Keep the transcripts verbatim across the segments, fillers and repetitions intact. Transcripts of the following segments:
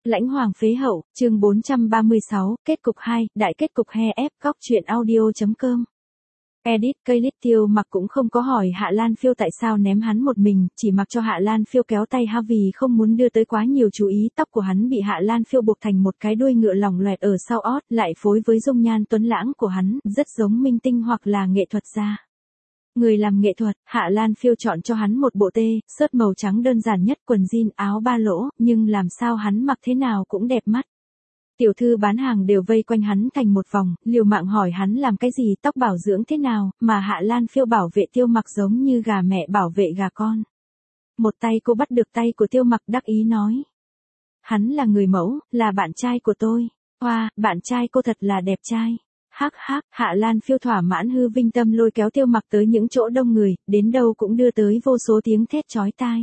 Lãnh hoàng phế hậu, chương bốn trăm ba mươi sáu, kết cục hai, đại kết cục he ép, góc truyện audio.com. Edit, cây lít Tiêu Mặc cũng không có hỏi Hạ Lan Phiêu tại sao ném hắn một mình, chỉ mặc cho Hạ Lan Phiêu kéo tay ha vì không muốn đưa tới quá nhiều chú ý. Tóc của hắn bị Hạ Lan Phiêu buộc thành một cái đuôi ngựa lỏng loẹt ở sau ót, lại phối với dung nhan tuấn lãng của hắn, rất giống minh tinh hoặc là nghệ thuật gia. Người làm nghệ thuật, Hạ Lan Phiêu chọn cho hắn một bộ tê, sớt màu trắng đơn giản nhất, quần jean áo ba lỗ, nhưng làm sao hắn mặc thế nào cũng đẹp mắt. Tiểu thư bán hàng đều vây quanh hắn thành một vòng, liều mạng hỏi hắn làm cái gì, tóc bảo dưỡng thế nào, mà Hạ Lan Phiêu bảo vệ Tiêu Mặc giống như gà mẹ bảo vệ gà con. Một tay cô bắt được tay của Tiêu Mặc đắc ý nói. Hắn là người mẫu, là bạn trai của tôi. Hoa, bạn trai cô thật là đẹp trai. Hắc hắc, Hạ Lan Phiêu thỏa mãn hư vinh tâm lôi kéo Tiêu Mặc tới những chỗ đông người, đến đâu cũng đưa tới vô số tiếng thét chói tai.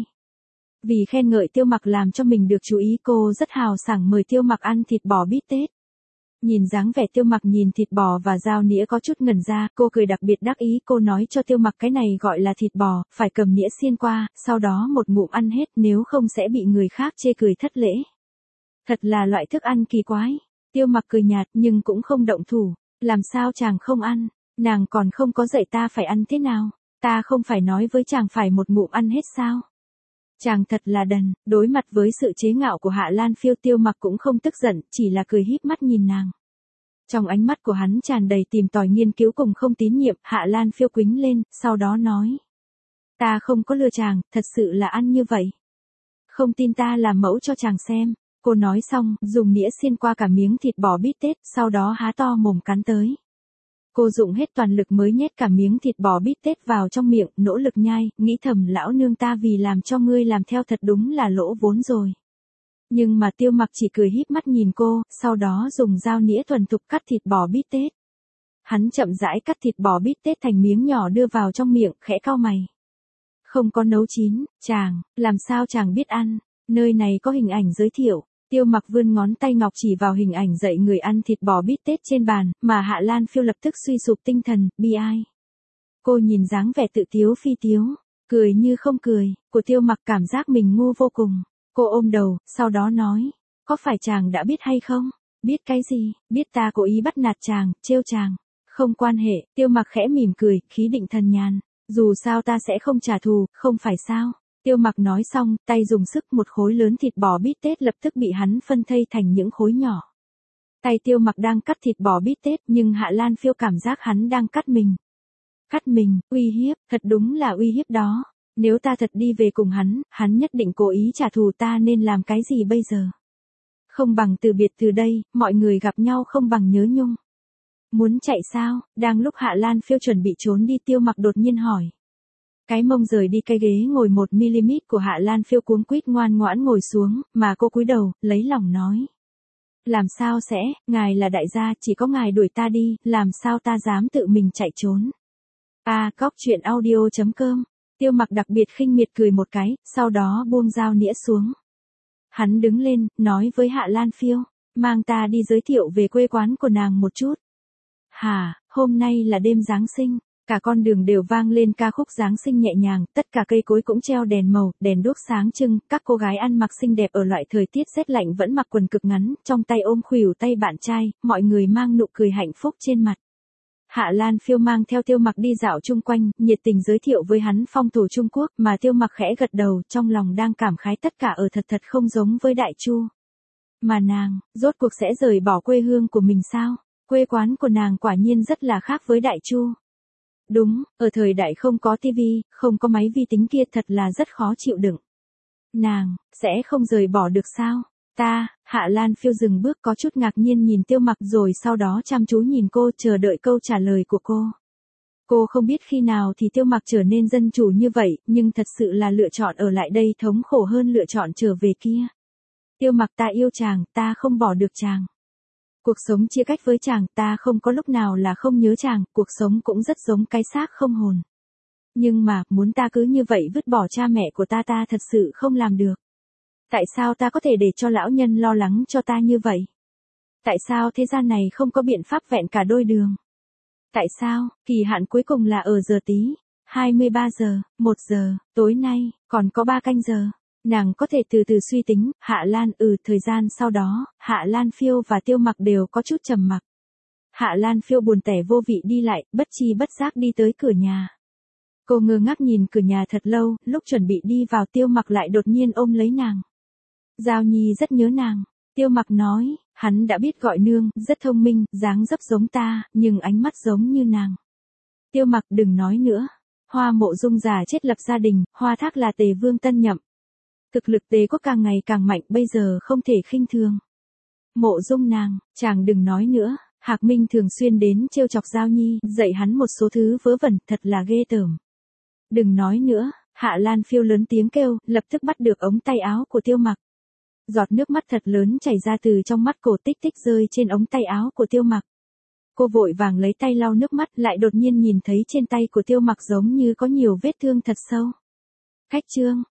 Vì khen ngợi Tiêu Mặc làm cho mình được chú ý, cô rất hào sảng mời Tiêu Mặc ăn thịt bò bít tết. Nhìn dáng vẻ Tiêu Mặc nhìn thịt bò và dao nĩa có chút ngẩn ra, cô cười đặc biệt đắc ý, cô nói cho Tiêu Mặc cái này gọi là thịt bò, phải cầm nĩa xiên qua, sau đó một ngụm ăn hết, nếu không sẽ bị người khác chê cười thất lễ. Thật là loại thức ăn kỳ quái. Tiêu Mặc cười nhạt nhưng cũng không động thủ. Làm sao chàng không ăn, nàng còn không có dạy ta phải ăn thế nào, ta không phải nói với chàng phải một ngụm ăn hết sao. Chàng thật là đần. Đối mặt với sự chế ngạo của Hạ Lan Phiêu, Tiêu Mặc cũng không tức giận, chỉ là cười híp mắt nhìn nàng. Trong ánh mắt của hắn tràn đầy tìm tòi nghiên cứu cùng không tín nhiệm. Hạ Lan Phiêu quĩnh lên, sau đó nói. Ta không có lừa chàng, thật sự là ăn như vậy. Không tin ta làm mẫu cho chàng xem. Cô nói xong, dùng nĩa xiên qua cả miếng thịt bò bít tết, sau đó há to mồm cắn tới. Cô dùng hết toàn lực mới nhét cả miếng thịt bò bít tết vào trong miệng, nỗ lực nhai, nghĩ thầm lão nương ta vì làm cho ngươi làm theo thật đúng là lỗ vốn rồi. Nhưng mà Tiêu Mặc chỉ cười híp mắt nhìn cô, sau đó dùng dao nĩa thuần thục cắt thịt bò bít tết. Hắn chậm rãi cắt thịt bò bít tết thành miếng nhỏ đưa vào trong miệng, khẽ cau mày. Không có nấu chín, chàng, làm sao chàng biết ăn, nơi này có hình ảnh giới thiệu. Tiêu Mặc vươn ngón tay ngọc chỉ vào hình ảnh dạy người ăn thịt bò bít tết trên bàn, mà Hạ Lan Phiêu lập tức suy sụp tinh thần, bi ai. Cô nhìn dáng vẻ tự tiếu phi tiếu, cười như không cười, của Tiêu Mặc cảm giác mình ngu vô cùng. Cô ôm đầu, sau đó nói, có phải chàng đã biết hay không? Biết cái gì? Biết ta cố ý bắt nạt chàng, trêu chàng. Không quan hệ. Tiêu Mặc khẽ mỉm cười, khí định thần nhàn. Dù sao ta sẽ không trả thù, không phải sao? Tiêu Mặc nói xong, tay dùng sức, một khối lớn thịt bò bít tết lập tức bị hắn phân thây thành những khối nhỏ. Tay Tiêu Mặc đang cắt thịt bò bít tết, nhưng Hạ Lan Phiêu cảm giác hắn đang cắt mình. Cắt mình, uy hiếp, thật đúng là uy hiếp đó. Nếu ta thật đi về cùng hắn, hắn nhất định cố ý trả thù ta, nên làm cái gì bây giờ? Không bằng từ biệt từ đây, mọi người gặp nhau không bằng nhớ nhung. Muốn chạy sao? Đang lúc Hạ Lan Phiêu chuẩn bị trốn đi, Tiêu Mặc đột nhiên hỏi. Cái mông rời đi cây ghế ngồi một mi-li-mét của Hạ Lan Phiêu cuống quýt ngoan ngoãn ngồi xuống, mà cô cúi đầu, lấy lòng nói. Làm sao sẽ, ngài là đại gia, chỉ có ngài đuổi ta đi, làm sao ta dám tự mình chạy trốn. À, góc truyện audio.com. Tiêu Mặc đặc biệt khinh miệt cười một cái, sau đó buông dao nĩa xuống. Hắn đứng lên, nói với Hạ Lan Phiêu, mang ta đi giới thiệu về quê quán của nàng một chút. Hả, hôm nay là đêm Giáng sinh. Cả con đường đều vang lên ca khúc Giáng sinh nhẹ nhàng, tất cả cây cối cũng treo đèn màu, đèn đuốc sáng trưng, các cô gái ăn mặc xinh đẹp ở loại thời tiết rét lạnh vẫn mặc quần cực ngắn, trong tay ôm khuỷu tay bạn trai, mọi người mang nụ cười hạnh phúc trên mặt. Hạ Lan Phiêu mang theo Tiêu Mặc đi dạo chung quanh, nhiệt tình giới thiệu với hắn phong thổ Trung Quốc, mà Tiêu Mặc khẽ gật đầu, trong lòng đang cảm khái tất cả ở thật thật không giống với Đại Chu. Mà nàng, rốt cuộc sẽ rời bỏ quê hương của mình sao? Quê quán của nàng quả nhiên rất là khác với Đại Chu. Đúng, ở thời đại không có tivi, không có máy vi tính kia thật là rất khó chịu đựng. Nàng, sẽ không rời bỏ được sao? Ta, Hạ Lan Phiêu dừng bước có chút ngạc nhiên nhìn Tiêu Mặc rồi sau đó chăm chú nhìn cô, chờ đợi câu trả lời của cô. Cô không biết khi nào thì Tiêu Mặc trở nên dân chủ như vậy, nhưng thật sự là lựa chọn ở lại đây thống khổ hơn lựa chọn trở về kia. Tiêu Mặc, ta yêu chàng, ta không bỏ được chàng. Cuộc sống chia cách với chàng, ta không có lúc nào là không nhớ chàng, cuộc sống cũng rất giống cái xác không hồn. Nhưng mà, muốn ta cứ như vậy vứt bỏ cha mẹ của ta ta thật sự không làm được. Tại sao ta có thể để cho lão nhân lo lắng cho ta như vậy? Tại sao thế gian này không có biện pháp vẹn cả đôi đường? Tại sao, kỳ hạn cuối cùng là ở giờ tí, hai mươi ba giờ, một giờ, tối nay, còn có ba canh giờ. Nàng có thể từ từ suy tính, Hạ Lan ừ thời gian sau đó, Hạ Lan Phiêu và Tiêu Mặc đều có chút trầm mặc. Hạ Lan Phiêu buồn tẻ vô vị đi lại, bất chi bất giác đi tới cửa nhà. Cô ngơ ngác nhìn cửa nhà thật lâu, lúc chuẩn bị đi vào Tiêu Mặc lại đột nhiên ôm lấy nàng. Giao Nhi rất nhớ nàng. Tiêu Mặc nói, hắn đã biết gọi nương, rất thông minh, dáng dấp giống ta, nhưng ánh mắt giống như nàng. Tiêu Mặc đừng nói nữa. Hoa Mộ Dung già chết lập gia đình, Hoa Thác là Tề Vương tân nhậm. Thực lực Tề quốc càng ngày càng mạnh, bây giờ không thể khinh thường. Mộ Dung nàng, chàng đừng nói nữa. Hạc Minh thường xuyên đến trêu chọc Giao Nhi, dạy hắn một số thứ vớ vẩn, thật là ghê tởm. Đừng nói nữa. Hạ Lan Phiêu lớn tiếng kêu, lập tức bắt được ống tay áo của Tiêu Mặc. Giọt nước mắt thật lớn chảy ra từ trong mắt cổ, tích tích rơi trên ống tay áo của Tiêu Mặc. Cô vội vàng lấy tay lau nước mắt, lại đột nhiên nhìn thấy trên tay của Tiêu Mặc giống như có nhiều vết thương thật sâu. Khách trương,